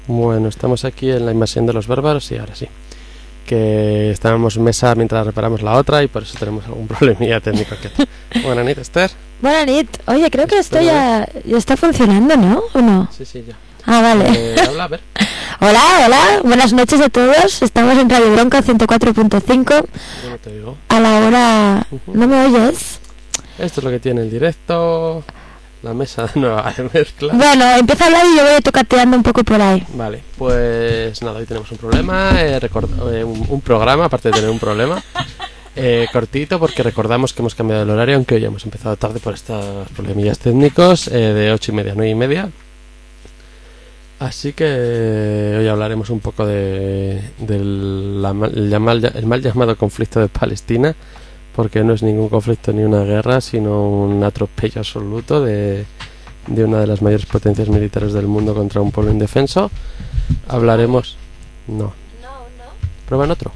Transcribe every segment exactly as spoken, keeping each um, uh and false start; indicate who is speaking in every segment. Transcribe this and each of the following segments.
Speaker 1: Bueno, estamos aquí en la invasión de los bárbaros y ahora sí. Que estábamos en mesa mientras reparamos la otra y por eso tenemos algún problemilla técnico. Buenas noches, Esther.
Speaker 2: Buenas noches. Oye, creo que esto ya, ya está funcionando, ¿no? ¿O no?
Speaker 1: Sí, sí, ya.
Speaker 2: Ah, vale.
Speaker 1: Eh, habla, a ver.
Speaker 2: Hola, hola. Buenas noches a todos. Estamos en Radio Bronca ciento cuatro punto cinco.
Speaker 1: Yo no te digo.
Speaker 2: A la hora...
Speaker 1: Uh-huh.
Speaker 2: ¿No me oyes?
Speaker 1: Esto es lo que tiene el directo. La mesa nueva de mezcla.
Speaker 2: Bueno, empieza a hablar y yo voy tocateando un poco por ahí.
Speaker 1: Vale, pues nada, hoy tenemos un problema, eh, record- eh, un, un programa, aparte de tener un problema, eh, cortito, porque recordamos que hemos cambiado el horario, aunque hoy hemos empezado tarde por estos problemillas técnicos, eh, de ocho y media a nueve y media. Así que eh, hoy hablaremos un poco de, de la mal, el, mal, el mal llamado conflicto de Palestina, porque no es ningún conflicto ni una guerra, sino un atropello absoluto de, de una de las mayores potencias militares del mundo contra un pueblo indefenso. Hablaremos... No.
Speaker 2: No, no.
Speaker 1: ¿Prueban otro?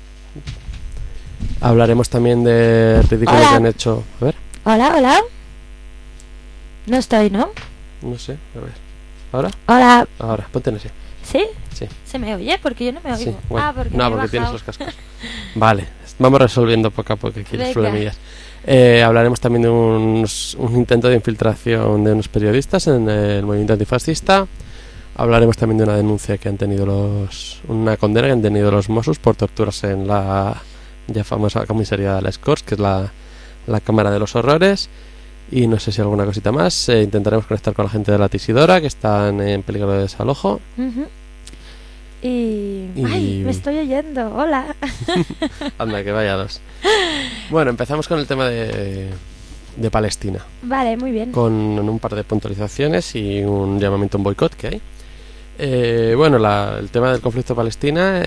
Speaker 1: Hablaremos también de ridículo
Speaker 2: Hola.
Speaker 1: que han hecho... A ver,
Speaker 2: Hola, hola. No estoy, ¿no?
Speaker 1: no sé, a ver. ¿Ahora?
Speaker 2: Hola.
Speaker 1: Ahora, ponte en ese.
Speaker 2: ¿Sí?
Speaker 1: Sí.
Speaker 2: ¿Se me oye? Porque yo no me oigo.
Speaker 1: Sí, bueno.
Speaker 2: Ah, porque
Speaker 1: no,
Speaker 2: me he
Speaker 1: porque tienes
Speaker 2: bajado.
Speaker 1: los cascos. Vale, vamos resolviendo poco a poco aquí los
Speaker 2: Venga.
Speaker 1: problemillas. Eh, hablaremos también de unos- un intento de infiltración de unos periodistas en el movimiento antifascista. Hablaremos también de una denuncia que han tenido los... Una condena que han tenido los Mossos por torturas en la ya famosa comisaría de Les Corts, que es la, la Cámara de los Horrores. Y no sé si alguna cosita más. Eh, intentaremos conectar con la gente de la Tisidora, que están en peligro de desalojo.
Speaker 2: Ujú. Y...
Speaker 1: Y-
Speaker 2: ¡Ay! Me estoy oyendo. Hola.
Speaker 1: Anda, que vaya dos. Bueno, empezamos con el tema de, de Palestina,
Speaker 2: Vale, muy bien.
Speaker 1: con un par de puntualizaciones y un llamamiento a un boicot que hay. Eh, bueno, la- el tema del conflicto de Palestina,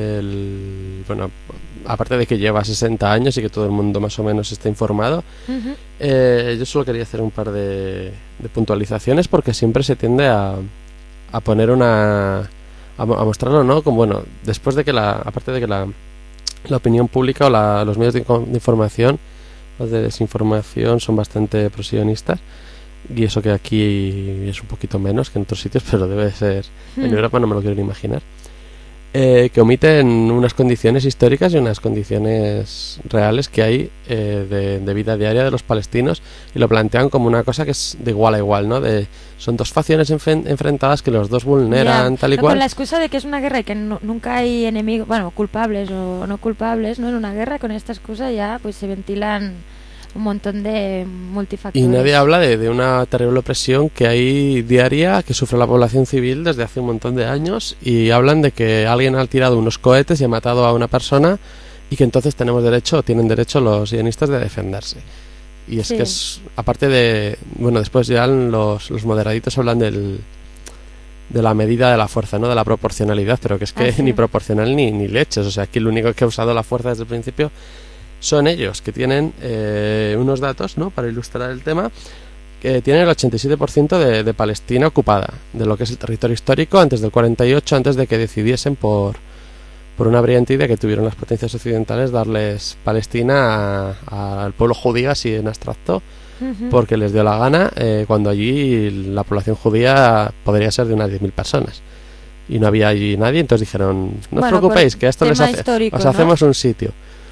Speaker 1: el- bueno, aparte de que lleva sesenta años y que todo el mundo más o menos está informado,
Speaker 2: Ujú.
Speaker 1: eh, yo solo quería hacer un par de, de puntualizaciones porque siempre se tiende a, a poner una... A, mo- a mostrarlo, ¿no? Como, bueno, después de que la... Aparte de que la, la opinión pública o la- los medios de, co- de información, los de desinformación, son bastante prosionistas. Y eso que aquí es un poquito menos que en otros sitios, pero debe ser... En
Speaker 2: Hmm.
Speaker 1: Europa no me lo quiero ni imaginar. Eh, que omiten unas condiciones históricas y unas condiciones reales que hay eh, de, de vida diaria de los palestinos y lo plantean como una cosa que es de igual a igual, ¿no? De, son dos facciones enfen- enfrentadas que los dos vulneran
Speaker 2: Ya,
Speaker 1: tal y
Speaker 2: no,
Speaker 1: cual.
Speaker 2: con la excusa de que es una guerra y que no- nunca hay enemigos, bueno, culpables o no culpables, ¿no? En una guerra, con esta excusa ya pues se ventilan un montón de multifactores.
Speaker 1: Y nadie habla de, de una terrible opresión que hay diaria que sufre la población civil desde hace un montón de años y hablan de que alguien ha tirado unos cohetes y ha matado a una persona y que entonces tenemos derecho, o tienen derecho los sionistas de defenderse. Y es
Speaker 2: Sí.
Speaker 1: que es, aparte de, bueno, después ya los, los moderaditos hablan del, de la medida de la fuerza, ¿no? De la proporcionalidad, pero que es que
Speaker 2: Ah, sí.
Speaker 1: ni proporcional ni, ni leches. O sea, aquí lo único que ha usado la fuerza desde el principio son ellos, que tienen eh, unos datos, ¿no? Para ilustrar el tema, que tienen el ochenta y siete por ciento de, de Palestina ocupada, de lo que es el territorio histórico antes del cuarenta y ocho, antes de que decidiesen por, por una brillante idea que tuvieron las potencias occidentales darles Palestina a- a- al pueblo judío, así en abstracto,
Speaker 2: Ujú.
Speaker 1: porque les dio la gana, eh, cuando allí la población judía podría ser de unas diez mil personas. Y no había allí nadie, entonces dijeron, no os
Speaker 2: Bueno,
Speaker 1: preocupéis,
Speaker 2: por
Speaker 1: que a esto les
Speaker 2: tema
Speaker 1: hace,
Speaker 2: histórico,
Speaker 1: os
Speaker 2: ¿no?
Speaker 1: hacemos un sitio.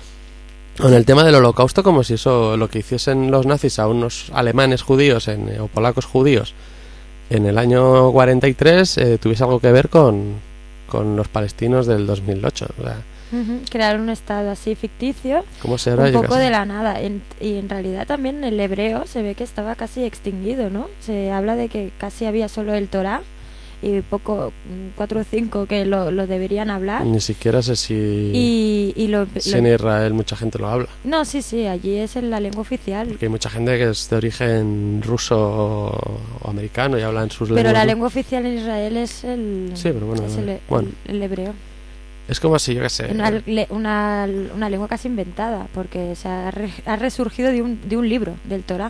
Speaker 1: Con el tema del holocausto, como si eso, lo que hiciesen los nazis a unos alemanes judíos en, o polacos judíos en el año cuarenta y tres, eh, tuviese algo que ver con, con los palestinos del dos mil ocho. O sea,
Speaker 2: Ujú. Crear un estado así ficticio,
Speaker 1: ¿cómo será?
Speaker 2: un
Speaker 1: Yo
Speaker 2: poco
Speaker 1: qué sé.
Speaker 2: de la nada. En- y en realidad también el hebreo se ve que estaba casi extinguido, ¿no? Se habla de que casi había solo el Torá y poco, mm, cuatro o cinco que lo, lo deberían hablar.
Speaker 1: Ni siquiera sé si,
Speaker 2: Y, y lo,
Speaker 1: si
Speaker 2: lo-
Speaker 1: en Israel mucha gente lo habla.
Speaker 2: No, sí, sí, allí es en la lengua oficial.
Speaker 1: Porque hay mucha gente que es de origen ruso o, o americano y hablan sus
Speaker 2: Pero
Speaker 1: lenguas.
Speaker 2: la
Speaker 1: ¿no?
Speaker 2: lengua oficial en Israel es el,
Speaker 1: Sí, pero bueno,
Speaker 2: es el,
Speaker 1: bueno.
Speaker 2: el- el hebreo.
Speaker 1: Es como si, yo qué sé.
Speaker 2: Una, le- una, una lengua casi inventada, porque se ha, re- ha resurgido de un, de un libro, del Torá.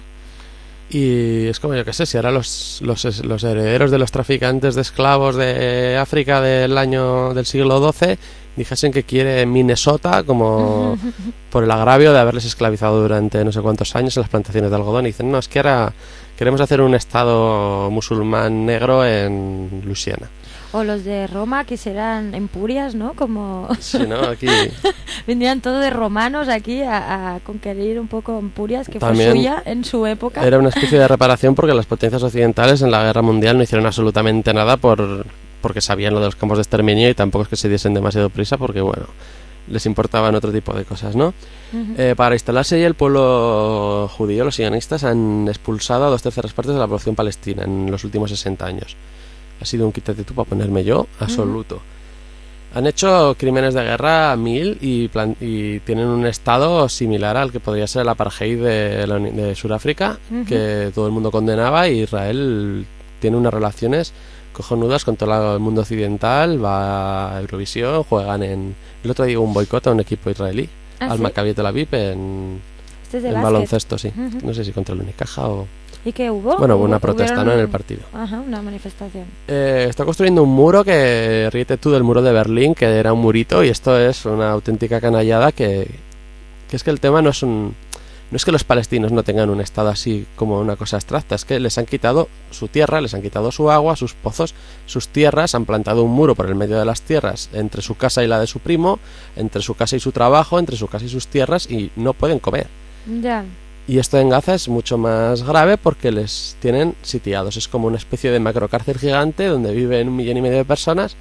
Speaker 1: Y es como, yo qué sé, si ahora los, los, los herederos de los traficantes de esclavos de África del año del siglo doce dijesen que quiere Minnesota como por el agravio de haberles esclavizado durante no sé cuántos años en las plantaciones de algodón, y dicen, no, es que ahora queremos hacer un estado musulmán negro en Luisiana.
Speaker 2: O los de Roma que serán empurias, ¿no? Como...
Speaker 1: Sí, ¿no? Aquí...
Speaker 2: Vendrían todos de romanos aquí a, a conquerir un poco Empurias, que
Speaker 1: También
Speaker 2: fue suya en su época.
Speaker 1: Era una especie de reparación porque las potencias occidentales en la guerra mundial no hicieron absolutamente nada por porque sabían lo de los campos de exterminio y tampoco es que se diesen demasiado prisa porque, bueno, les importaban otro tipo de cosas, ¿no? Uh-huh. Eh, para instalarse allí el pueblo judío, los sionistas han expulsado a dos terceras partes de la población palestina en los últimos sesenta años. Ha sido un quítate tú para ponerme yo absoluto. Uh-huh. Han hecho crímenes de guerra a mil y, plan- y tienen un estado similar al que podría ser el apartheid de, la, de Sudáfrica, uh-huh. que todo el mundo condenaba, y Israel tiene unas relaciones cojonudas con todo el mundo occidental, va a Eurovisión, juegan en... El otro día hubo un boicot a un equipo israelí, ¿Ah, al sí? Maccabi Tel Aviv, en,
Speaker 2: ¿Este es de
Speaker 1: en baloncesto, sí. Uh-huh. No sé si contra el Unicaja o...
Speaker 2: ¿Y qué hubo?
Speaker 1: Bueno, hubo
Speaker 2: ¿Hubo,
Speaker 1: una protesta, ¿no? En el partido.
Speaker 2: Ajá, una manifestación.
Speaker 1: Eh, está construyendo un muro que, ríete tú del muro de Berlín, que era un murito, y esto es una auténtica canallada que, que es que el tema no es un... No es que los palestinos no tengan un estado así como una cosa abstracta, es que les han quitado su tierra, les han quitado su agua, sus pozos, sus tierras, han plantado un muro por el medio de las tierras entre su casa y la de su primo, entre su casa y su trabajo, entre su casa y sus tierras, y no pueden comer.
Speaker 2: Ya.
Speaker 1: Y esto en Gaza es mucho más grave porque les tienen sitiados. Es como una especie de macrocárcel gigante donde viven un millón y medio de personas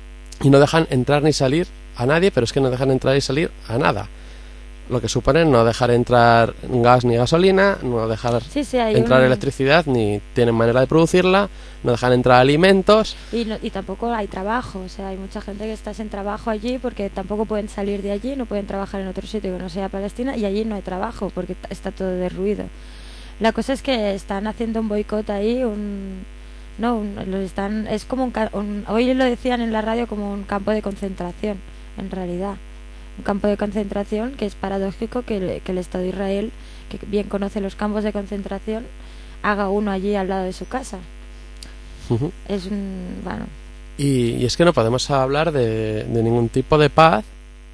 Speaker 1: y no dejan entrar ni salir a nadie, pero es que no dejan entrar y salir a nada. Lo que supone no dejar entrar gas ni gasolina, no dejar
Speaker 2: sí, sí,
Speaker 1: entrar
Speaker 2: un...
Speaker 1: electricidad, ni tienen manera de producirla, no dejan entrar alimentos.
Speaker 2: Y, no, y tampoco hay trabajo, o sea, hay mucha gente que está sin trabajo allí porque tampoco pueden salir de allí, no pueden trabajar en otro sitio que no sea Palestina, y allí no hay trabajo porque está todo derruido. La cosa es que están haciendo un boicot ahí, un... No, un, los están, es como un, un... Hoy lo decían en la radio como un campo de concentración, en realidad. Un campo de concentración que es paradójico que el, que el Estado de Israel, que bien conoce los campos de concentración, haga uno allí al lado de su casa. Uh-huh. Es un... bueno.
Speaker 1: Y, y es que no podemos hablar de, de ningún tipo de paz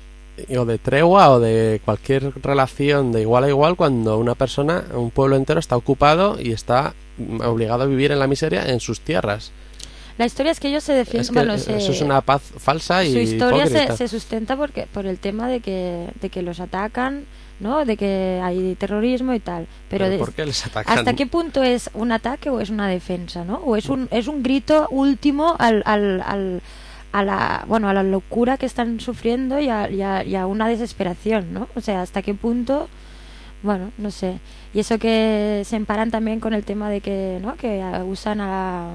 Speaker 1: o de tregua o de cualquier relación de igual a igual cuando una persona, un pueblo entero está ocupado y está obligado a vivir en la miseria en sus tierras.
Speaker 2: La historia es que ellos se defienden...
Speaker 1: Es que
Speaker 2: bueno,
Speaker 1: eso
Speaker 2: se,
Speaker 1: es una paz falsa y
Speaker 2: su historia
Speaker 1: hipócrita.
Speaker 2: se, se sustenta porque por el tema de que, de que los atacan, ¿no? De que hay terrorismo y tal. Pero,
Speaker 1: ¿Pero
Speaker 2: de,
Speaker 1: por qué les atacan?
Speaker 2: ¿hasta qué punto es un ataque o es una defensa, ¿no? O es un, es un grito último al... al, al a la bueno a la locura que están sufriendo y a, y, a, y a una desesperación, ¿no? O sea, hasta qué punto, bueno, no sé. Y eso que se emparan también con el tema de que, ¿no? Que usan a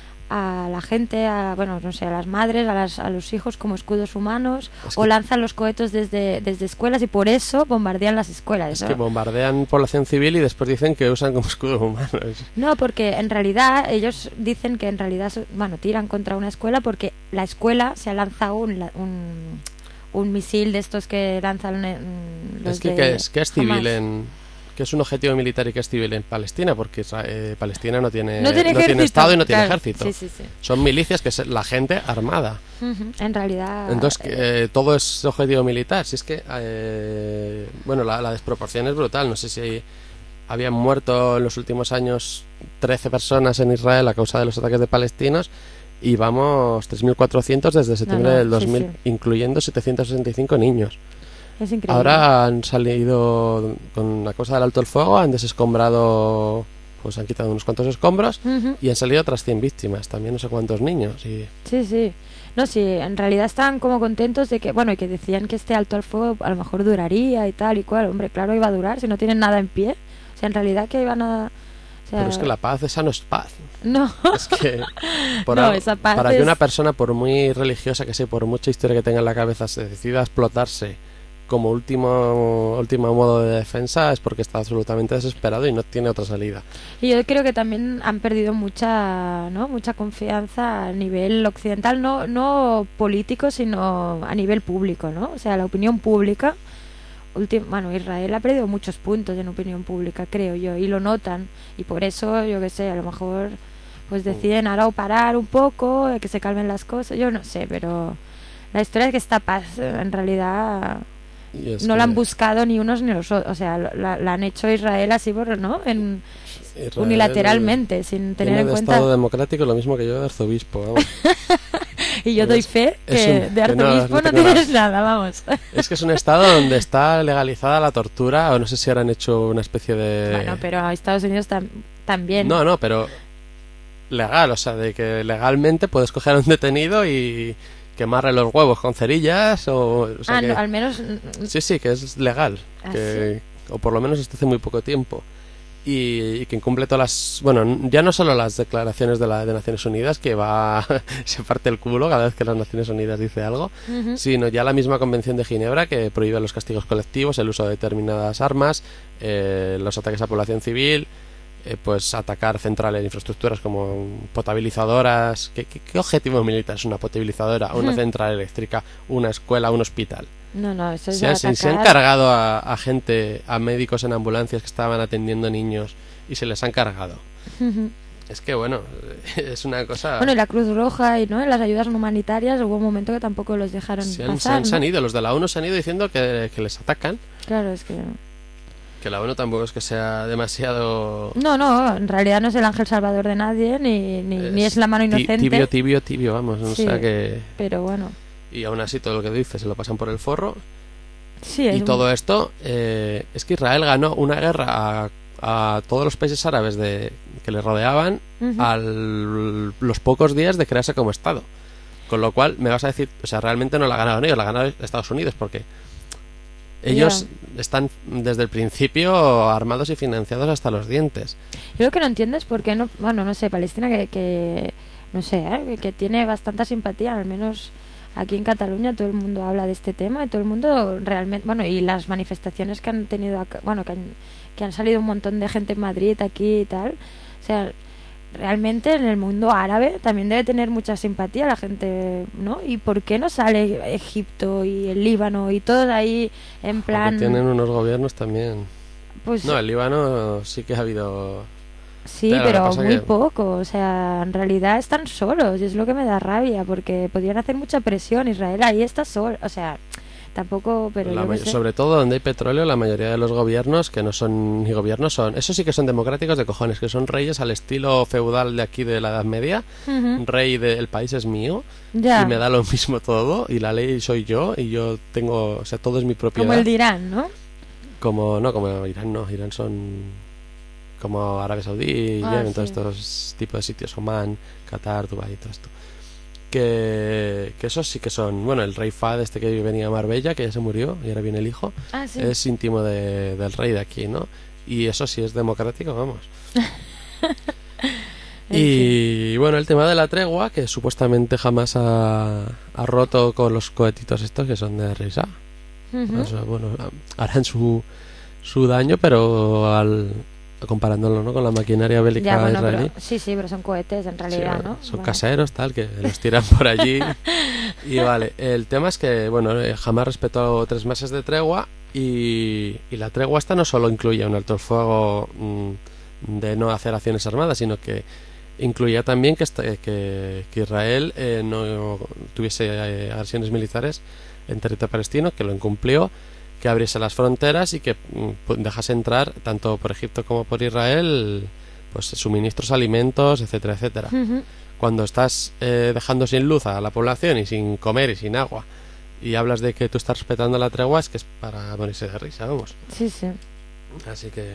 Speaker 2: a la gente, a, bueno, no sé, a las madres, a, las, a los hijos como escudos humanos, es que o lanzan los cohetes desde, desde escuelas y por eso bombardean las escuelas.
Speaker 1: Es
Speaker 2: ¿no?
Speaker 1: que bombardean población civil y después dicen que usan como escudos humanos.
Speaker 2: No, porque en realidad ellos dicen que en realidad, bueno, tiran contra una escuela porque la escuela se ha lanzado un, un, un misil de estos que lanzan los
Speaker 1: es que,
Speaker 2: de
Speaker 1: que es que es civil
Speaker 2: Hamas.
Speaker 1: en... que es un objetivo militar y que es civil en Palestina, porque eh, Palestina no tiene,
Speaker 2: no tiene,
Speaker 1: no tiene Estado y no tiene
Speaker 2: claro.
Speaker 1: ejército.
Speaker 2: Sí, sí, sí.
Speaker 1: Son milicias que es la gente armada.
Speaker 2: Uh-huh. En realidad...
Speaker 1: Entonces, eh, todo es objetivo militar. Si es que, eh, bueno, la, la desproporción es brutal. No sé si hay, habían muerto en los últimos años trece personas en Israel a causa de los ataques de palestinos y vamos tres mil cuatrocientos desde septiembre no, no, del dos mil, sí, sí. incluyendo setecientos sesenta y cinco niños.
Speaker 2: Es increíble.
Speaker 1: Ahora han salido con la cosa del alto el fuego, han desescombrado, pues han quitado unos cuantos escombros uh-huh. y han salido otras cien víctimas, también no sé cuántos niños. Y...
Speaker 2: Sí, sí. No, sí, en realidad estaban como contentos de que, bueno, y que decían que este alto al fuego a lo mejor duraría y tal y cual. Hombre, claro, iba a durar si no tienen nada en pie. O sea, en realidad que iban a... O sea...
Speaker 1: Pero es que la paz, esa no es paz.
Speaker 2: No.
Speaker 1: Es que por
Speaker 2: no,
Speaker 1: algo,
Speaker 2: esa paz
Speaker 1: para
Speaker 2: es...
Speaker 1: que una persona, por muy religiosa que sea, por mucha historia que tenga en la cabeza, se decida a explotarse como último último modo de defensa es porque está absolutamente desesperado y no tiene otra salida.
Speaker 2: Y yo creo que también han perdido mucha, ¿no? mucha confianza a nivel occidental, no no político, sino a nivel público, ¿no? O sea, la opinión pública, ultim- bueno, Israel ha perdido muchos puntos en opinión pública, creo yo, y lo notan, y por eso, yo qué sé, a lo mejor pues deciden ahora o parar un poco, que se calmen las cosas, yo no sé, pero la historia es que esta paz en realidad no la han buscado ni unos ni los otros, o sea, la, la han hecho Israel así por, ¿no? En, unilateralmente, sin tener en
Speaker 1: de
Speaker 2: cuenta
Speaker 1: Estado democrático lo mismo que yo de arzobispo, vamos.
Speaker 2: Y yo doy fe que
Speaker 1: un,
Speaker 2: de arzobispo no, no tienes nada, vamos.
Speaker 1: Es que es un estado donde está legalizada la tortura, o no sé si ahora han hecho una especie de...
Speaker 2: Bueno, pero a Estados Unidos tam también.
Speaker 1: No, no, pero legal, o sea, de que legalmente puedes coger a un detenido y quemarle los huevos con cerillas, o... o sea
Speaker 2: ah,
Speaker 1: que,
Speaker 2: no, al menos...
Speaker 1: Sí, sí, que es legal,
Speaker 2: ¿Ah,
Speaker 1: que,
Speaker 2: sí?
Speaker 1: O por lo menos hasta hace muy poco tiempo. Y, y que incumple todas las... Bueno, ya no solo las declaraciones de, la, de Naciones Unidas, que va... se parte el culo cada vez que las Naciones Unidas dice algo, uh-huh. sino ya la misma Convención de Ginebra, que prohíbe los castigos colectivos, el uso de determinadas armas, eh, los ataques a población civil, eh, pues atacar centrales de infraestructuras como potabilizadoras. ¿Qué, qué, qué objetivo militar es una potabilizadora? Una uh-huh. central eléctrica, una escuela, un hospital.
Speaker 2: No, no, eso es
Speaker 1: se, se, se han cargado a, a gente, a médicos en ambulancias que estaban atendiendo niños y se les han cargado. Uh-huh. Es que, bueno, es una cosa...
Speaker 2: Bueno, y la Cruz Roja y no las ayudas humanitarias, hubo un momento que tampoco los dejaron
Speaker 1: se han,
Speaker 2: pasar,
Speaker 1: se han,
Speaker 2: ¿no?
Speaker 1: se han ido, los de la ONU se han ido diciendo que, que les atacan.
Speaker 2: Claro, es que...
Speaker 1: Que la ONU tampoco es que sea demasiado...
Speaker 2: No, no, en realidad no es el ángel salvador de nadie, ni, ni, es, ni es la mano inocente.
Speaker 1: Tibio, tibio, tibio, vamos,
Speaker 2: sí,
Speaker 1: o sea que...
Speaker 2: Pero bueno...
Speaker 1: Y aún así todo lo que dice se lo pasan por el forro.
Speaker 2: Sí,
Speaker 1: y
Speaker 2: un...
Speaker 1: todo esto eh, es que Israel ganó una guerra a, a todos los países árabes de, que le rodeaban uh-huh. a los pocos días de crearse como Estado. Con lo cual me vas a decir, o sea, realmente no la ganaron ellos, la ganaron Estados Unidos, porque ellos yeah. están desde el principio armados y financiados hasta los dientes.
Speaker 2: Yo lo que no entiendo es por qué no, bueno, no sé, Palestina que, que no sé, ¿eh? que tiene bastante simpatía, al menos aquí en Cataluña todo el mundo habla de este tema y todo el mundo realmente, bueno, y las manifestaciones que han tenido acá, bueno, que han, que han salido un montón de gente en Madrid aquí y tal, o sea, realmente en el mundo árabe también debe tener mucha simpatía la gente, ¿no? ¿Y por qué no sale Egipto y el Líbano y todo ahí en plan...
Speaker 1: Porque tienen unos gobiernos también.
Speaker 2: Pues
Speaker 1: no, el Líbano sí que ha habido...
Speaker 2: Sí, pero, pero muy que... poco, o sea, en realidad están solos y es lo que me da rabia, porque podrían hacer mucha presión. Israel ahí está solo, o sea, tampoco, pero
Speaker 1: la
Speaker 2: yo
Speaker 1: may-
Speaker 2: sé.
Speaker 1: Sobre todo donde hay petróleo, la mayoría de los gobiernos, que no son ni gobiernos, son, eso sí que son democráticos de cojones, que son reyes al estilo feudal de aquí de la Edad Media. Uh-huh. Rey del país es mío
Speaker 2: ya.
Speaker 1: Y me da lo mismo todo y la ley soy yo y yo tengo, o sea, todo es mi propiedad.
Speaker 2: Como el de Irán, ¿no?
Speaker 1: Como, no, como Irán no, Irán son... como Arabia Saudí,
Speaker 2: ah,
Speaker 1: Yemen,
Speaker 2: sí.
Speaker 1: todos estos tipos de sitios, Oman, Qatar, Dubái y todo esto. Que, que esos sí que son, bueno, el rey Fahd este que venía a Marbella, que ya se murió y ahora viene el hijo,
Speaker 2: ah, ¿sí?
Speaker 1: es íntimo de, del rey de aquí, ¿no? Y eso sí es democrático, vamos. Y sí. Bueno, el tema de la tregua, que supuestamente jamás ha, ha roto con los cohetitos estos que son de risa. Uh-huh. O sea, bueno, harán su, su daño, pero al... comparándolo, ¿no?, con la maquinaria bélica
Speaker 2: ya, bueno,
Speaker 1: israelí.
Speaker 2: Pero, sí, sí, pero son cohetes en realidad,
Speaker 1: sí,
Speaker 2: ¿no?
Speaker 1: Son
Speaker 2: bueno.
Speaker 1: caseros, tal, que los tiran por allí. Y vale, el tema es que, bueno, jamás respetó tres meses de tregua y, y la tregua esta no solo incluye un alto el fuego mmm, de no hacer acciones armadas, sino que incluía también que, que, que Israel eh, no tuviese eh, acciones militares en territorio palestino, que lo incumplió, que abriese las fronteras y que pues, dejase entrar tanto por Egipto como por Israel pues suministros, alimentos, etcétera, etcétera. Uh-huh. Cuando estás eh, dejando sin luz a la población y sin comer y sin agua y hablas de que tú estás respetando la tregua, es que es para morirse de risa, vamos.
Speaker 2: Sí, sí.
Speaker 1: Así que...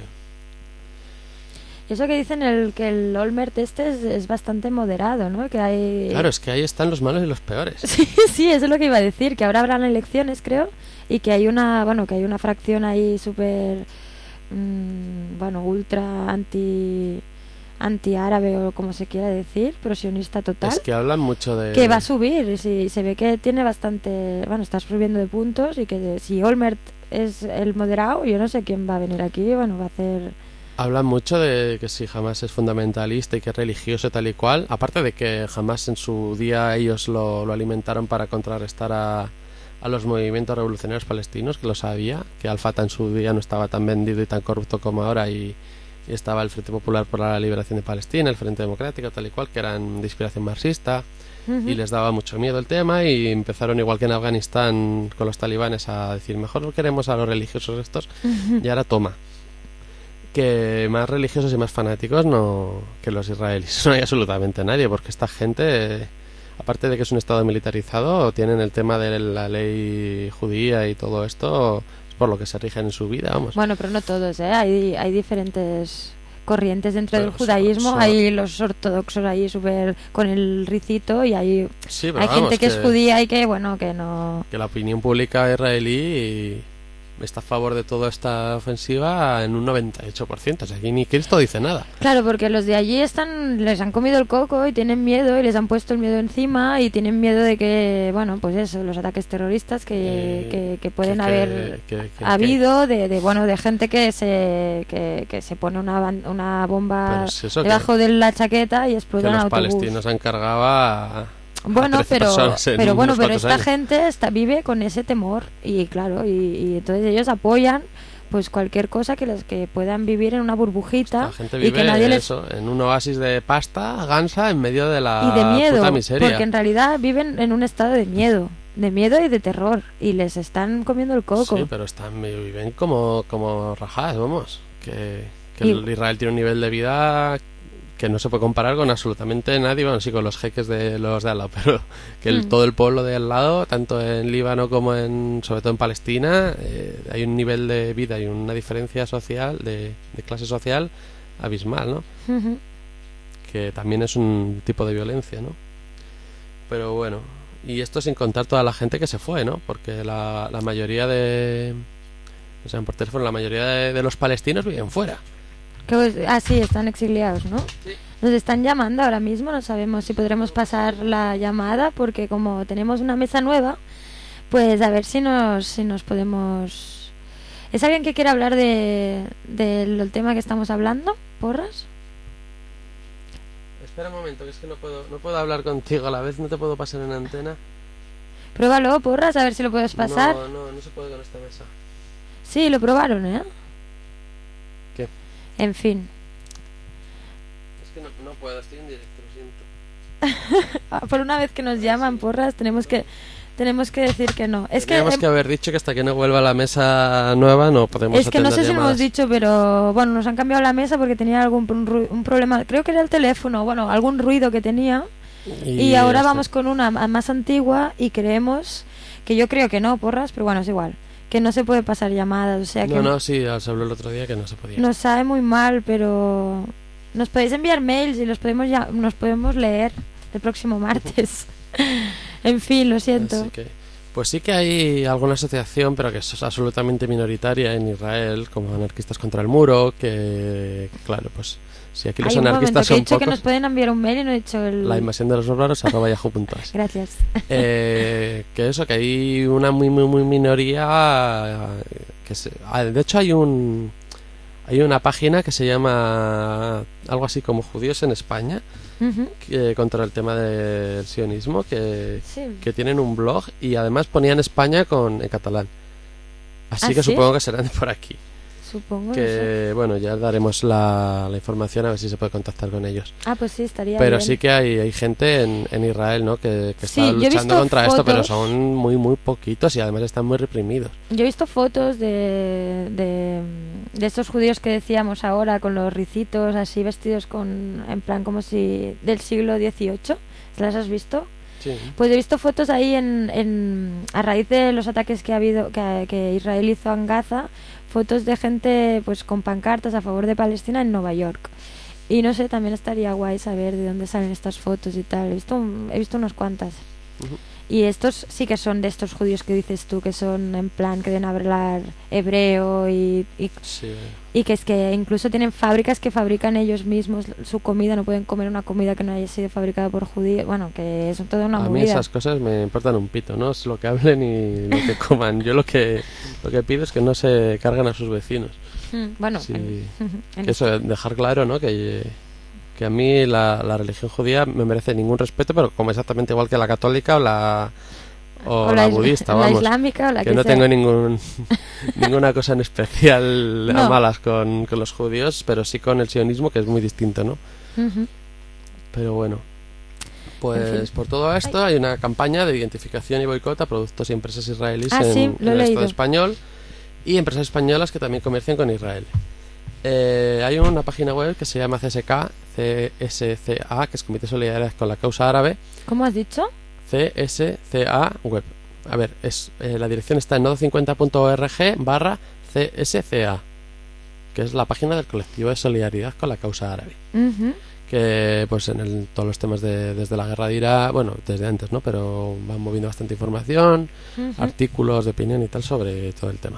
Speaker 2: Eso que dicen el que el Olmert este es, es bastante moderado, ¿no? Que hay...
Speaker 1: Claro, es que ahí están los malos y los peores.
Speaker 2: Sí, sí, eso es lo que iba a decir, que ahora habrán elecciones, creo, y que hay una, bueno, que hay una fracción ahí súper, mmm, bueno, ultra anti anti-árabe o como se quiera decir, prosionista total.
Speaker 1: Es que hablan mucho de...
Speaker 2: Que va a subir, y si, se ve que tiene bastante, bueno, está subiendo de puntos y que si Olmert es el moderado, yo no sé quién va a venir aquí, bueno, va a hacer...
Speaker 1: Hablan mucho de que si Hamas es fundamentalista y que es religioso tal y cual, aparte de que Hamas en su día ellos lo, lo alimentaron para contrarrestar a, a los movimientos revolucionarios palestinos, que lo sabía, que Al-Fatah en su día no estaba tan vendido y tan corrupto como ahora y, y estaba el Frente Popular por la Liberación de Palestina, el Frente Democrático tal y cual, que eran de inspiración marxista. Uh-huh. Y les daba mucho miedo el tema y empezaron igual que en Afganistán con los talibanes a decir mejor no queremos a los religiosos estos. Uh-huh. Y ahora toma, que más religiosos y más fanáticos no que los israelíes no hay absolutamente nadie, porque esta gente, aparte de que es un estado militarizado, tienen el tema de la ley judía y todo esto, es por lo que se rigen en su vida, vamos.
Speaker 2: Bueno, pero no todos, ¿eh? Hay, hay diferentes corrientes dentro
Speaker 1: Pero
Speaker 2: del judaísmo.
Speaker 1: so- so-
Speaker 2: Hay los ortodoxos ahí súper con el ricito y hay,
Speaker 1: Sí, pero
Speaker 2: hay
Speaker 1: vamos,
Speaker 2: gente que,
Speaker 1: que,
Speaker 2: es judía y que, bueno, que no...
Speaker 1: que la opinión pública israelí está a favor de toda esta ofensiva en un noventa y ocho por ciento. O sea, aquí ni Cristo dice nada.
Speaker 2: Claro, porque los de allí están, les han comido el coco y tienen miedo y les han puesto el miedo encima y tienen miedo de que, bueno, pues eso, los ataques terroristas que,
Speaker 1: Eh,
Speaker 2: que, que pueden
Speaker 1: que-
Speaker 2: haber
Speaker 1: que- que- que-
Speaker 2: habido de, de, bueno, de gente que se que, que se pone una, ban- una bomba
Speaker 1: Pero es eso,
Speaker 2: debajo de la chaqueta y
Speaker 1: que
Speaker 2: explota un
Speaker 1: los
Speaker 2: autobús.
Speaker 1: palestinos han cargado a,
Speaker 2: Bueno,
Speaker 1: trece
Speaker 2: pero,
Speaker 1: personas en
Speaker 2: pero bueno,
Speaker 1: unos
Speaker 2: pero
Speaker 1: cuantos
Speaker 2: esta
Speaker 1: años.
Speaker 2: gente está, vive con ese temor y claro, y, y entonces ellos apoyan pues cualquier cosa que les que puedan vivir en una burbujita
Speaker 1: La gente
Speaker 2: y
Speaker 1: vive
Speaker 2: que nadie les
Speaker 1: eso, en un oasis de pasta, gansa, en medio de la
Speaker 2: y de miedo,
Speaker 1: puta miseria.
Speaker 2: porque en realidad viven en un estado de miedo, de miedo y de terror y les están comiendo el coco.
Speaker 1: Sí, pero están, viven como, como rajadas, vamos. Que, que
Speaker 2: Y-
Speaker 1: el Israel tiene un nivel de vida que no se puede comparar con absolutamente nadie, bueno, sí, con los jeques de los de al lado, pero que el,
Speaker 2: Mm.
Speaker 1: todo el pueblo de al lado, tanto en Líbano como en, sobre todo en Palestina, eh, hay un nivel de vida y una diferencia social, de, de clase social, abismal, ¿no?
Speaker 2: Ujú.
Speaker 1: Que también es un tipo de violencia, ¿no? Pero bueno, y esto sin contar toda la gente que se fue, ¿no? Porque la, la mayoría de... O sea, por teléfono, la mayoría de, de los palestinos viven fuera.
Speaker 2: Que, pues, ah, sí, están exiliados, ¿no? Nos están llamando ahora mismo, no sabemos si podremos pasar la llamada porque como tenemos una mesa nueva, pues a ver si nos si nos podemos... ¿Es alguien que quiere hablar de del tema que estamos hablando? ¿Porras?
Speaker 1: Espera un momento, que es que no puedo, no puedo hablar contigo a la vez, no te puedo pasar en antena.
Speaker 2: Pruébalo, Porras, a ver si lo puedes pasar.
Speaker 1: No, no, no se puede con esta mesa.
Speaker 2: Sí, lo probaron, ¿eh?
Speaker 1: ¿Qué?
Speaker 2: En fin.
Speaker 1: Es que no, no puedo, estoy en directo, lo siento.
Speaker 2: Ah, por una vez que nos llaman, Porras, tenemos que tenemos que decir que no. Es que
Speaker 1: Teníamos
Speaker 2: em,
Speaker 1: que haber dicho que hasta que no vuelva la mesa nueva no podemos
Speaker 2: es que no
Speaker 1: atender
Speaker 2: sé si lo
Speaker 1: llamadas.
Speaker 2: hemos dicho, pero bueno, nos han cambiado la mesa porque tenía algún un, ru- un problema. Creo que era el teléfono, bueno, algún ruido que tenía. Y, ahora
Speaker 1: este-
Speaker 2: vamos con una ma- más antigua y creemos que yo creo que no, Porras, pero bueno, es igual. Que no se puede pasar llamadas, o sea que
Speaker 1: No, no, sí, se habló el otro día que no se podía.
Speaker 2: nos sabe muy mal, pero nos podéis enviar mails y los podemos ya nos podemos leer el próximo martes. En fin, lo siento.
Speaker 1: Así que, pues sí que hay alguna asociación, pero que es absolutamente minoritaria en Israel, como Anarquistas contra el Muro, que, claro, pues si aquí los
Speaker 2: Hay un momento
Speaker 1: anarquistas
Speaker 2: que he
Speaker 1: son
Speaker 2: dicho que nos
Speaker 1: pocos,
Speaker 2: pueden enviar un mail y no he dicho el...
Speaker 1: la invasión de los obreros arroba yahoo punto es.
Speaker 2: Gracias.
Speaker 1: Eh, que eso, que hay una muy, muy, muy minoría, eh, que se, ah, de hecho hay un... Hay una página que se llama algo así como Judíos en España,
Speaker 2: Ujú.
Speaker 1: que, contra el tema del sionismo, que,
Speaker 2: Sí.
Speaker 1: que tienen un blog y además ponían España con en catalán. Así
Speaker 2: ¿Ah,
Speaker 1: que
Speaker 2: sí?
Speaker 1: supongo que serán de por aquí.
Speaker 2: Supongo. no sé.
Speaker 1: Que bueno, ya daremos la, la información a ver si se puede contactar con ellos.
Speaker 2: Ah, pues sí, estaría
Speaker 1: Pero
Speaker 2: bien.
Speaker 1: sí que hay, hay gente en, en Israel, ¿no? Que, que
Speaker 2: Sí,
Speaker 1: está
Speaker 2: yo he
Speaker 1: luchando
Speaker 2: visto
Speaker 1: contra esto, pero
Speaker 2: fotos.
Speaker 1: son muy, muy poquitos y además están muy reprimidos.
Speaker 2: Yo he visto fotos de, de, de estos judíos que decíamos ahora, con los ricitos así vestidos con en plan como si del siglo dieciocho. ¿Las has visto?
Speaker 1: Sí.
Speaker 2: Pues he visto fotos ahí en, en a raíz de los ataques que ha habido que, que Israel hizo en Gaza, fotos de gente pues con pancartas a favor de Palestina en Nueva York. Y no sé, también estaría guay saber de dónde salen estas fotos y tal. He visto un- he visto unas cuantas.
Speaker 1: Ujú.
Speaker 2: Y estos sí que son de estos judíos que dices tú, que son en plan que deben hablar hebreo y, y,
Speaker 1: Sí.
Speaker 2: y que es que incluso tienen fábricas que fabrican ellos mismos su comida, no pueden comer una comida que no haya sido fabricada por judíos. Bueno, que es toda una
Speaker 1: A mí
Speaker 2: movida.
Speaker 1: esas cosas me importan un pito, ¿no? Es lo que hablen y lo que coman. Yo lo que lo que pido es que no se carguen a sus vecinos.
Speaker 2: Mm, Bueno,
Speaker 1: Sí.
Speaker 2: en- en
Speaker 1: Que eso, dejar claro, ¿no? Que, que a mí la, la religión judía me merece ningún respeto, pero como exactamente igual que la católica o la o,
Speaker 2: o
Speaker 1: la,
Speaker 2: is-
Speaker 1: budista,
Speaker 2: la
Speaker 1: vamos.
Speaker 2: islámica o la
Speaker 1: que,
Speaker 2: que,
Speaker 1: no
Speaker 2: sea.
Speaker 1: tengo ningún ninguna cosa en especial a
Speaker 2: No.
Speaker 1: malas con, con los judíos, pero sí con el sionismo, que es muy distinto, ¿no?
Speaker 2: Ujú.
Speaker 1: Pero bueno, pues
Speaker 2: En fin.
Speaker 1: por todo esto hay una campaña de identificación y boicot a productos y empresas israelíes
Speaker 2: Ah,
Speaker 1: en,
Speaker 2: sí,
Speaker 1: en
Speaker 2: lo he
Speaker 1: el
Speaker 2: leído.
Speaker 1: Estado español y empresas españolas que también comercian con Israel. Eh, hay una página web que se llama C S K, C S C A, que es Comité de Solidaridad con la Causa Árabe.
Speaker 2: ¿Cómo has dicho?
Speaker 1: C S C A web. A ver, es eh, la dirección está en nodo cincuenta punto org barra C S C A, que es la página del colectivo de solidaridad con la causa árabe.
Speaker 2: Uh-huh.
Speaker 1: Que pues en el, todos los temas de desde la guerra de Irak, bueno, desde antes, ¿no? Pero van moviendo bastante información, uh-huh. artículos de opinión y tal sobre todo el tema.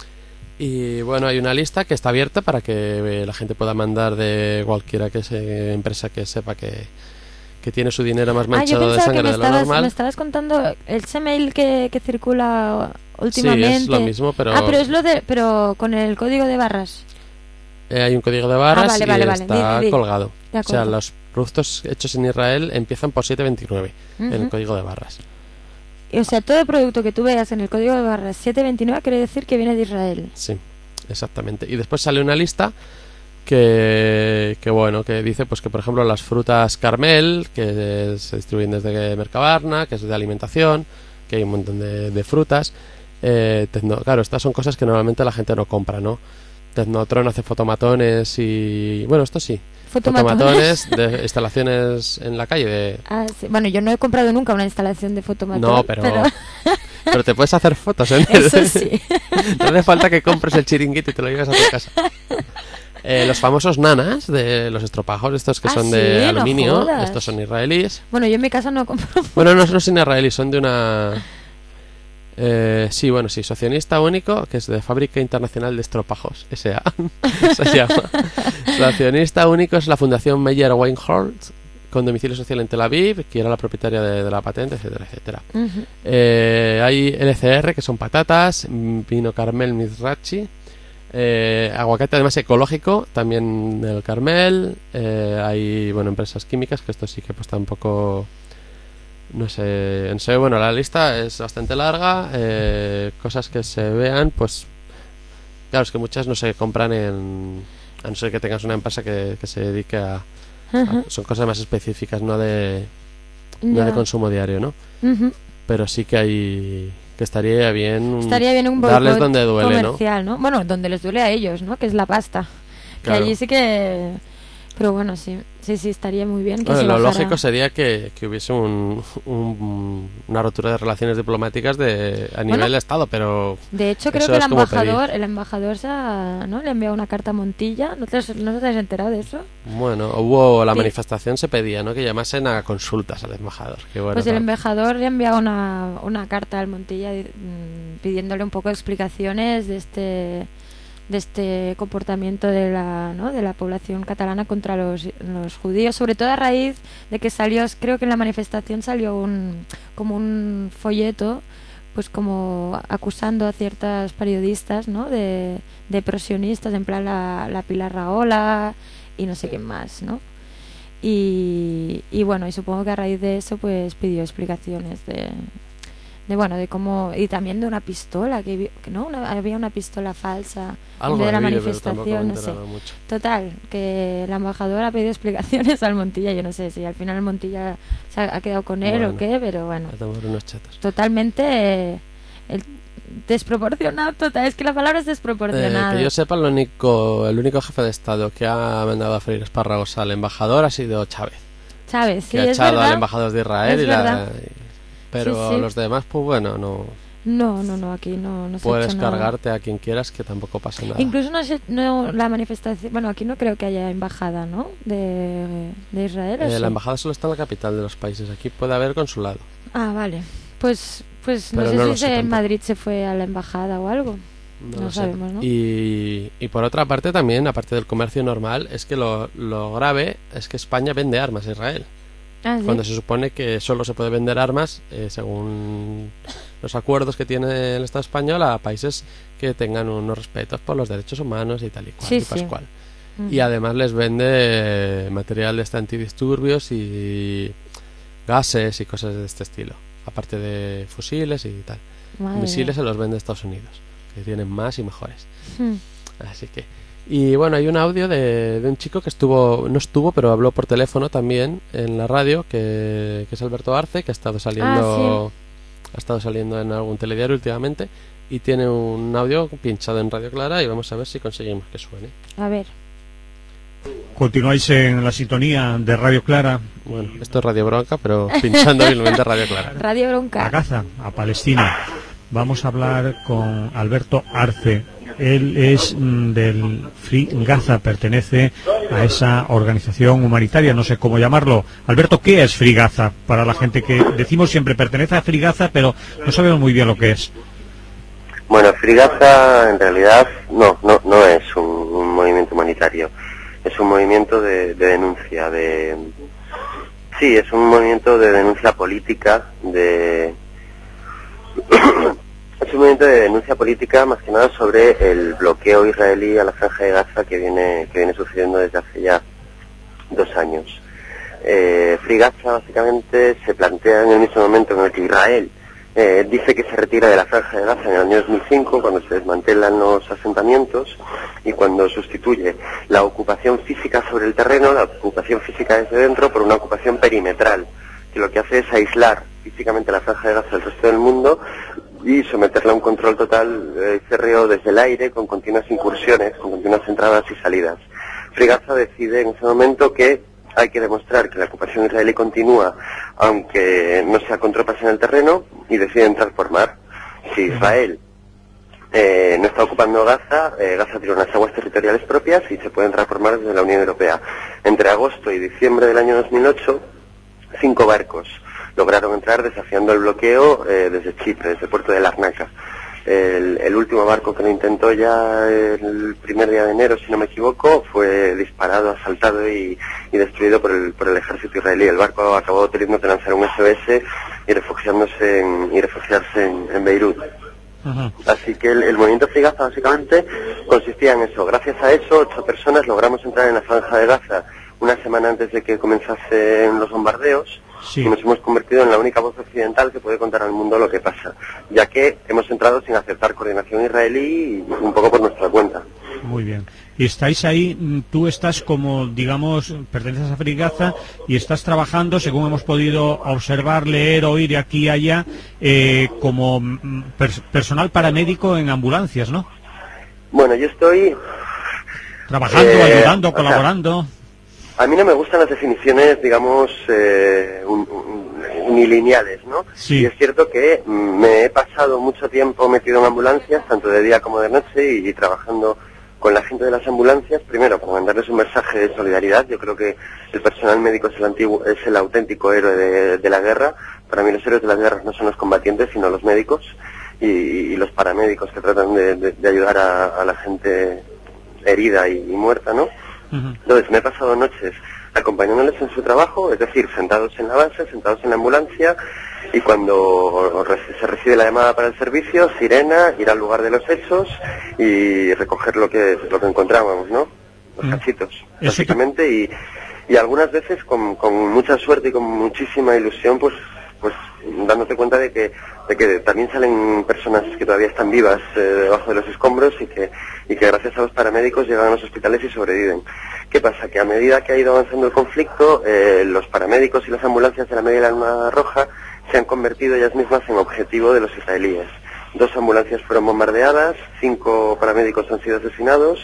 Speaker 1: Y bueno, hay una lista que está abierta para que la gente pueda mandar de cualquiera que sea empresa que sepa que, que tiene su dinero más manchado
Speaker 2: ah,
Speaker 1: de sangre
Speaker 2: que me
Speaker 1: de lo
Speaker 2: estabas,
Speaker 1: normal.
Speaker 2: Me estabas contando el Gmail que, que circula últimamente.
Speaker 1: Sí, es lo mismo, pero...
Speaker 2: Ah, pero es lo de... pero con el código de barras.
Speaker 1: Eh, hay un código de barras
Speaker 2: ah, vale,
Speaker 1: y
Speaker 2: vale, vale.
Speaker 1: está
Speaker 2: Di, di.
Speaker 1: colgado. O sea, los productos hechos en Israel empiezan por siete veintinueve uh-huh. en el código de barras.
Speaker 2: O sea, todo producto que tú veas en el código de barras siete veintinueve quiere decir que viene de Israel.
Speaker 1: Sí, exactamente. Y después sale una lista que, que bueno, que dice pues que por ejemplo las frutas Carmel, que se distribuyen desde Mercabarna, que es de alimentación, que hay un montón de, de frutas. Eh, tecno, claro, estas son cosas que normalmente la gente no compra, ¿no? Tecnotron hace fotomatones y... Bueno, esto sí.
Speaker 2: Fotomatones,
Speaker 1: fotomatones de instalaciones en la calle. De...
Speaker 2: Ah, sí. Bueno, yo no he comprado nunca una instalación de fotomatón.
Speaker 1: No, pero... Pero, pero te puedes hacer fotos, ¿eh?
Speaker 2: Eso sí.
Speaker 1: No hace falta que compres el chiringuito y te lo lleves a tu casa. Eh, los famosos nanas de los estropajos, estos que
Speaker 2: ah,
Speaker 1: son
Speaker 2: sí,
Speaker 1: de
Speaker 2: no
Speaker 1: aluminio,
Speaker 2: jodas.
Speaker 1: Estos son israelíes.
Speaker 2: Bueno, yo en mi casa no compro.
Speaker 1: Bueno, no, no son israelíes, son de una... Eh, sí, bueno, sí, Asociacionista Único, que es de Fábrica Internacional de Estropajos, S A se llama. Su accionista único es la Fundación Meyer Weinholz, con domicilio social en Tel Aviv, que era la propietaria de, de la patente, etcétera, etcétera.
Speaker 2: Uh-huh.
Speaker 1: Eh, hay L C R, que son patatas, vino Carmel Mizrachi, eh, aguacate además ecológico, también del Carmel, eh, hay, bueno, empresas químicas, que esto sí que pues tampoco... No sé, en serio, bueno, la lista es bastante larga, eh, cosas que se vean, pues claro, es que muchas no se compran en, a no ser que tengas una empresa que, que se dedique a,
Speaker 2: uh-huh.
Speaker 1: a, son cosas más específicas, no de,
Speaker 2: yeah.
Speaker 1: no de consumo diario, ¿no?
Speaker 2: Uh-huh.
Speaker 1: Pero sí que hay, que estaría bien,
Speaker 2: estaría bien un
Speaker 1: darles donde duele,
Speaker 2: comercial, ¿no? ¿no? Bueno, donde les duele a ellos, ¿no? Que es la pasta,
Speaker 1: claro.
Speaker 2: Que allí sí que... Pero bueno, sí, sí, sí, estaría muy bien que
Speaker 1: bueno,
Speaker 2: se
Speaker 1: lo
Speaker 2: bajara.
Speaker 1: lógico sería que, que hubiese un, un, una rotura de relaciones diplomáticas de a nivel
Speaker 2: bueno,
Speaker 1: Estado, pero
Speaker 2: de hecho creo que el embajador, el embajador se ha, ¿no? le ha enviado una carta a Montilla. ¿No te, ¿No te has enterado de eso?
Speaker 1: Bueno, hubo la
Speaker 2: sí.
Speaker 1: manifestación se pedía, ¿no? Que llamasen a consultas al embajador. Que bueno,
Speaker 2: pues el
Speaker 1: claro.
Speaker 2: embajador le ha enviado una, una carta al Montilla mmm, pidiéndole un poco de explicaciones de este de este comportamiento de la, ¿no? de la población catalana contra los, los judíos, sobre todo a raíz de que salió, creo que en la manifestación salió un como un folleto, pues como acusando a ciertas periodistas, ¿no? de, de prosionistas, en plan la, la Pilar Rahola y no sé quién más, ¿no? Y, y bueno, y supongo que a raíz de eso pues pidió explicaciones de de bueno de cómo, y también de una pistola que, que no una, había una pistola falsa
Speaker 1: algo
Speaker 2: de la
Speaker 1: vídeo,
Speaker 2: manifestación, no sé,
Speaker 1: mucho.
Speaker 2: Total, que el embajador ha pedido explicaciones al Montilla. Yo no sé si al final el Montilla se ha, ha quedado con él
Speaker 1: bueno,
Speaker 2: o qué, pero bueno,
Speaker 1: unos chatos.
Speaker 2: Totalmente eh, el, desproporcionado, total, es que la palabra es desproporcionada.
Speaker 1: Eh, que yo sepa, el único el único jefe de Estado que ha mandado a freír espárragos al embajador ha sido Chávez.
Speaker 2: Chávez, sí,
Speaker 1: que ha
Speaker 2: es
Speaker 1: echado
Speaker 2: verdad,
Speaker 1: al embajador de Israel
Speaker 2: es
Speaker 1: y la,
Speaker 2: verdad.
Speaker 1: y, pero
Speaker 2: sí, sí.
Speaker 1: los demás, pues bueno, no.
Speaker 2: No, no, no, aquí no, no se
Speaker 1: puedes
Speaker 2: ha hecho nada.
Speaker 1: cargarte a quien quieras, que tampoco pasa nada.
Speaker 2: Incluso no, sé, no la manifestación, bueno, aquí no creo que haya embajada, ¿no? De, de Israel.
Speaker 1: Eh,
Speaker 2: sí?
Speaker 1: La embajada solo está en la capital de los países. Aquí puede haber consulado.
Speaker 2: Ah, vale. Pues, pues no
Speaker 1: pero
Speaker 2: sé
Speaker 1: no
Speaker 2: si
Speaker 1: sé
Speaker 2: en
Speaker 1: tampoco.
Speaker 2: Madrid se fue a la embajada o algo.
Speaker 1: No,
Speaker 2: no
Speaker 1: lo
Speaker 2: sabemos,
Speaker 1: sé.
Speaker 2: ¿no?
Speaker 1: Y, y por otra parte también, aparte del comercio normal, es que lo, lo grave es que España vende armas a Israel.
Speaker 2: Ah, ¿sí?
Speaker 1: Cuando se supone que solo se puede vender armas, eh, según los acuerdos que tiene el Estado español, a países que tengan unos respetos por los derechos humanos y tal y cual
Speaker 2: sí,
Speaker 1: y
Speaker 2: sí.
Speaker 1: pascual.
Speaker 2: Mm.
Speaker 1: Y además les vende material de este antidisturbios y gases y cosas de este estilo, aparte de fusiles y tal.
Speaker 2: Madre
Speaker 1: Misiles
Speaker 2: mía.
Speaker 1: se los vende Estados Unidos, que tienen más y mejores.
Speaker 2: Mm.
Speaker 1: Así que... Y bueno, hay un audio de, de un chico que estuvo, no estuvo, pero habló por teléfono también en la radio, que, que es Alberto Arce, que ha estado saliendo,
Speaker 2: Ah, sí.
Speaker 1: ha estado saliendo en algún telediario últimamente, y tiene un audio pinchado en Radio Clara, y vamos a ver si conseguimos que suene.
Speaker 2: A ver.
Speaker 3: Continuáis en la sintonía de Radio Clara.
Speaker 1: Bueno, esto es Radio Bronca, pero pinchando hábilmente Radio Clara.
Speaker 2: Radio Bronca.
Speaker 3: A Gaza, a Palestina. Vamos a hablar con Alberto Arce. Él es mm, del Free Gaza, pertenece a esa organización humanitaria, no sé cómo llamarlo. Alberto, ¿qué es Free Gaza? Para la gente que decimos siempre pertenece a Free Gaza, pero no sabemos muy bien lo que es.
Speaker 4: Bueno, Free Gaza en realidad no, no, no es un, un movimiento humanitario. Es un movimiento de, de denuncia, de sí, es un movimiento de denuncia política, de es un movimiento de denuncia política más que nada sobre el bloqueo israelí a la franja de Gaza que viene que viene sucediendo desde hace ya dos años. Eh, Free Gaza básicamente se plantea en el mismo momento en el que Israel Eh, dice que se retira de la franja de Gaza en el año dos mil cinco, cuando se desmantelan los asentamientos y cuando sustituye la ocupación física sobre el terreno, la ocupación física desde dentro, por una ocupación perimetral, que lo que hace es aislar físicamente la franja de Gaza del resto del mundo y someterla a un control total eh, férreo desde el aire, con continuas incursiones, con continuas entradas y salidas. Free Gaza decide en ese momento que hay que demostrar que la ocupación israelí continúa, aunque no sea con tropas en el terreno, y deciden transformar. Si Israel eh, no está ocupando Gaza, eh, Gaza tiene unas aguas territoriales propias y se pueden transformar desde la Unión Europea. Entre agosto y diciembre del año dos mil ocho, cinco barcos lograron entrar desafiando el bloqueo eh, desde Chipre, desde el puerto de Larnaca. El, el último barco que lo intentó ya el primer día de enero, si no me equivoco, fue disparado, asaltado y, y destruido por el, por el ejército israelí. El barco acabó teniendo que lanzar un S O S y refugiándose en, y refugiarse en, en Beirut. Uh-huh. Así que el, el movimiento Free Gaza básicamente consistía en eso. Gracias a eso, ocho personas logramos entrar en la franja de Gaza una semana antes de que comenzasen los bombardeos. Sí. Y nos hemos convertido en la única voz occidental que puede contar al mundo lo que pasa, ya que hemos entrado sin aceptar coordinación israelí y un poco por nuestra cuenta.
Speaker 3: Muy bien. Y estáis ahí, tú estás como, digamos, perteneces a Free Gaza y estás trabajando, según hemos podido observar, leer, oír aquí y allá, eh, como per- personal paramédico en ambulancias, ¿no?
Speaker 4: Bueno, yo estoy...
Speaker 3: Trabajando, eh, ayudando, colaborando...
Speaker 4: O sea, a mí no me gustan las definiciones, digamos, eh, un, un, unilineales, ¿no?
Speaker 3: Sí.
Speaker 4: Y es cierto que me he pasado mucho tiempo metido en ambulancias, tanto de día como de noche, y, y trabajando con la gente de las ambulancias, primero para mandarles un mensaje de solidaridad. Yo creo que el personal médico es el antiguo, es el auténtico héroe de, de la guerra. Para mí los héroes de las guerras no son los combatientes, sino los médicos y, y los paramédicos que tratan de, de, de ayudar a, a la gente herida y, y muerta, ¿no? Entonces me he pasado noches acompañándoles en su trabajo, es decir, sentados en la base, sentados en la ambulancia, y cuando se recibe la llamada para el servicio, sirena, ir al lugar de los hechos y recoger lo que lo que encontrábamos, ¿no? Los mm. cachitos, básicamente, y, y algunas veces con, con mucha suerte y con muchísima ilusión, pues pues dándote cuenta de que de que también salen personas que todavía están vivas eh, debajo de los escombros y que y que gracias a los paramédicos llegan a los hospitales y sobreviven. ¿Qué pasa? Que a medida que ha ido avanzando el conflicto, eh, los paramédicos y las ambulancias de la Media Luna Roja se han convertido ellas mismas en objetivo de los israelíes. Dos ambulancias fueron bombardeadas, cinco paramédicos han sido asesinados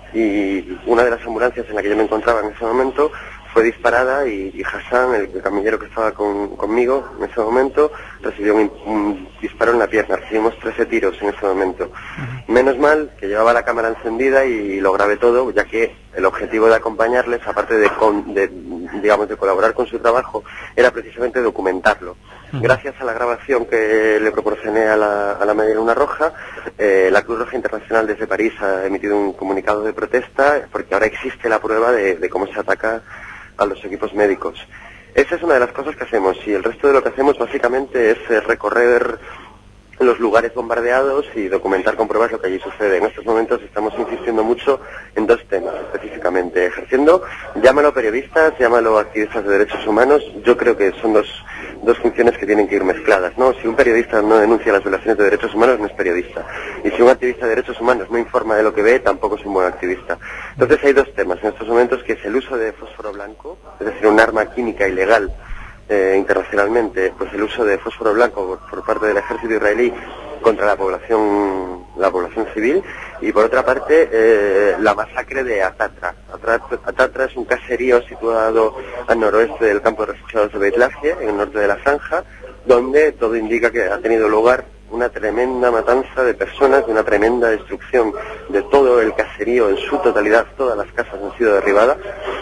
Speaker 4: y una de las ambulancias en la que yo me encontraba en ese momento fue disparada y, y Hassan, el, el camillero que estaba con, conmigo en ese momento, recibió un, un disparo en la pierna. Recibimos trece tiros en ese momento. Uh-huh. Menos mal que llevaba la cámara encendida y lo grabé todo, ya que el objetivo de acompañarles, aparte de, con, de digamos de colaborar con su trabajo, era precisamente documentarlo. Uh-huh. Gracias a la grabación que le proporcioné a la, a la Media Luna Roja, eh, la Cruz Roja Internacional desde París ha emitido un comunicado de protesta, porque ahora existe la prueba de, de cómo se ataca a los equipos médicos. Esa es una de las cosas que hacemos, y el resto de lo que hacemos básicamente es eh, recorrer los lugares bombardeados y documentar con pruebas lo que allí sucede. En estos momentos estamos insistiendo mucho en dos temas específicamente, ejerciendo, llámalo periodistas, llámalo activistas de derechos humanos. Yo creo que son dos, dos funciones que tienen que ir mezcladas, ¿no? Si un periodista no denuncia las violaciones de derechos humanos, no es periodista. Y si un activista de derechos humanos no informa de lo que ve, tampoco es un buen activista. Entonces hay dos temas en estos momentos, que es el uso de fósforo blanco, es decir, un arma química ilegal Eh, internacionalmente, pues el uso de fósforo blanco por, por parte del ejército israelí contra la población la población civil, y por otra parte eh, la masacre de Atatra. Atatra. Atatra es un caserío situado al noroeste del campo de refugiados de Beit Lahie, en el norte de la franja, donde todo indica que ha tenido lugar una tremenda matanza de personas, una tremenda destrucción de todo el caserío en su totalidad. Todas las casas han sido derribadas,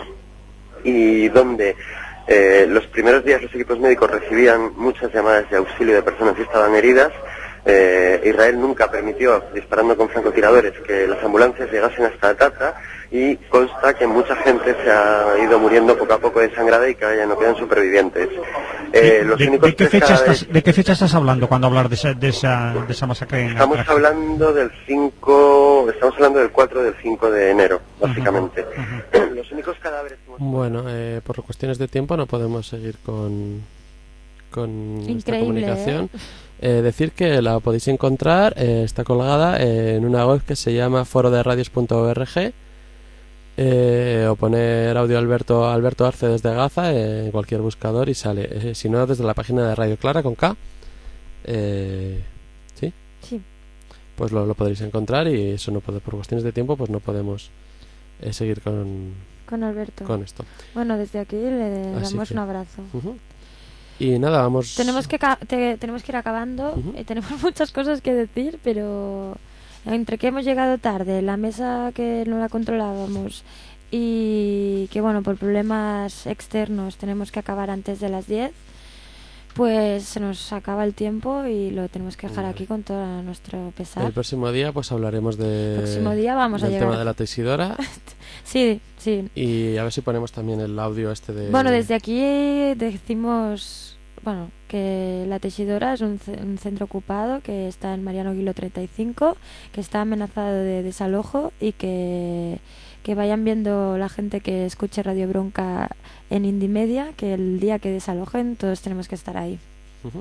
Speaker 4: y donde eh, los primeros días los equipos médicos recibían muchas llamadas de auxilio de personas que estaban heridas. Eh, Israel nunca permitió, disparando con francotiradores, que las ambulancias llegasen hasta Atatra, y consta que mucha gente se ha ido muriendo poco a poco desangrada y que ya no quedan supervivientes. Eh,
Speaker 3: ¿De,
Speaker 4: los
Speaker 3: de,
Speaker 4: únicos
Speaker 3: de, qué
Speaker 4: tres
Speaker 3: fecha
Speaker 4: cadáveres...
Speaker 3: estás, ¿De qué fecha estás hablando cuando hablas de esa, de esa, de esa masacre? En
Speaker 4: Estamos
Speaker 3: Atatra?
Speaker 4: hablando del cinco, estamos hablando del cuatro del cinco de enero, básicamente.
Speaker 3: Uh-huh, uh-huh.
Speaker 4: Los únicos cadáveres que hemos...
Speaker 1: Bueno, eh, por cuestiones de tiempo no podemos seguir con, con esta
Speaker 2: Increíble,
Speaker 1: comunicación.
Speaker 2: ¿eh?
Speaker 1: Eh, decir que la podéis encontrar, eh, está colgada en una web que se llama foro de radios punto org, eh, o poner audio Alberto Alberto Arce desde Gaza en cualquier buscador y sale. Eh, si no, desde la página de Radio Clara con K, eh, ¿sí?
Speaker 2: Sí.
Speaker 1: Pues lo, lo podréis encontrar, y eso no puede, por cuestiones de tiempo, pues no podemos eh, seguir con,
Speaker 2: Con Alberto.
Speaker 1: con esto.
Speaker 2: Bueno, desde aquí le
Speaker 1: Así
Speaker 2: damos
Speaker 1: que-
Speaker 2: un abrazo.
Speaker 1: Uh-huh. Y nada, vamos...
Speaker 2: Tenemos que ca- te- tenemos que ir acabando.
Speaker 1: Ujú.
Speaker 2: eh, tenemos muchas cosas que decir, pero entre que hemos llegado tarde, la mesa que no la controlábamos, y que bueno, por problemas externos tenemos que acabar antes de las diez, pues se nos acaba el tiempo y lo tenemos que dejar
Speaker 1: Vale.
Speaker 2: aquí con todo nuestro pesar.
Speaker 1: El próximo día pues hablaremos de,
Speaker 2: El próximo día vamos a
Speaker 1: del
Speaker 2: llegar.
Speaker 1: tema de la tesidora,
Speaker 2: Sí, sí.
Speaker 1: y a ver si ponemos también el audio este de...
Speaker 2: Bueno, desde aquí decimos, bueno, que La Tejedora es un, ce- un centro ocupado que está en Mariano Guilo treinta y cinco, que está amenazado de desalojo, y que, que vayan viendo la gente que escuche Radio Bronca en Indie Media, que el día que desalojen todos tenemos que estar ahí.
Speaker 1: Ujú.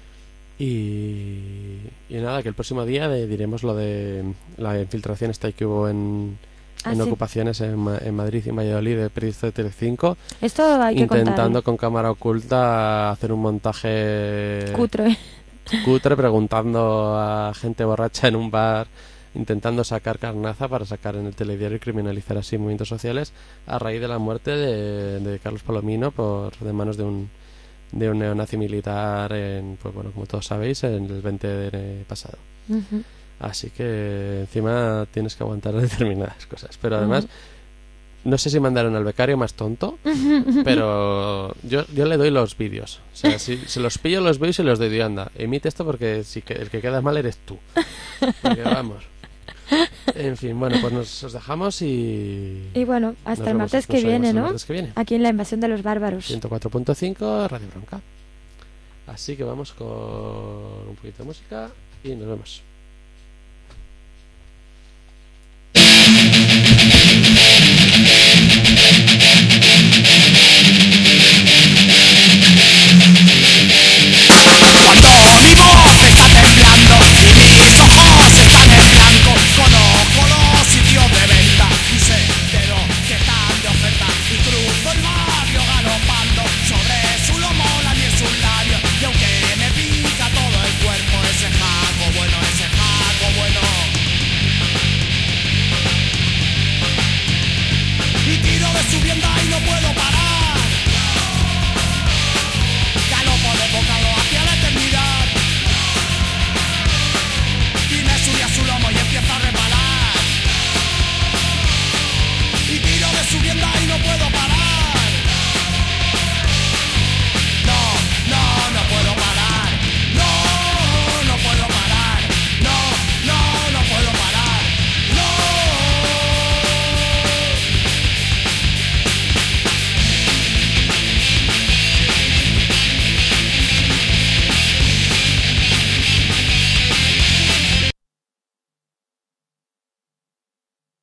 Speaker 1: y, y nada, que el próximo día de- diremos lo de la infiltración esta que hubo en,
Speaker 2: Ah,
Speaker 1: en
Speaker 2: sí.
Speaker 1: ocupaciones en, Ma- en Madrid y Valladolid de periodistas de Telecinco,
Speaker 2: Esto hay que
Speaker 1: intentando
Speaker 2: contarlo.
Speaker 1: con cámara oculta hacer un montaje
Speaker 2: Cutre.
Speaker 1: cutre, preguntando a gente borracha en un bar, intentando sacar carnaza para sacar en el telediario y criminalizar así movimientos sociales a raíz de la muerte de, de Carlos Palomino por de manos de un de un neonazi militar en, pues bueno, como todos sabéis, en el veinte de enero pasado.
Speaker 2: Ujú.
Speaker 1: Así que encima tienes que aguantar determinadas cosas, pero además
Speaker 2: Ujú.
Speaker 1: no sé si mandaron al becario más tonto, pero yo, yo le doy los vídeos. O sea, si se los pillo, los veo y se los doy. Anda, emite esto porque si que, el que queda mal eres tú. Porque vamos. En fin, bueno, pues nos os dejamos y...
Speaker 2: Y bueno,
Speaker 1: nos
Speaker 2: hasta el
Speaker 1: vemos-
Speaker 2: martes
Speaker 1: nos
Speaker 2: que
Speaker 1: oímos
Speaker 2: viene,
Speaker 1: el
Speaker 2: ¿no?
Speaker 1: martes que viene.
Speaker 2: Aquí en La Invasión de los Bárbaros.
Speaker 1: ciento cuatro punto cinco Radio Bronca. Así que vamos con un poquito de música y nos vemos.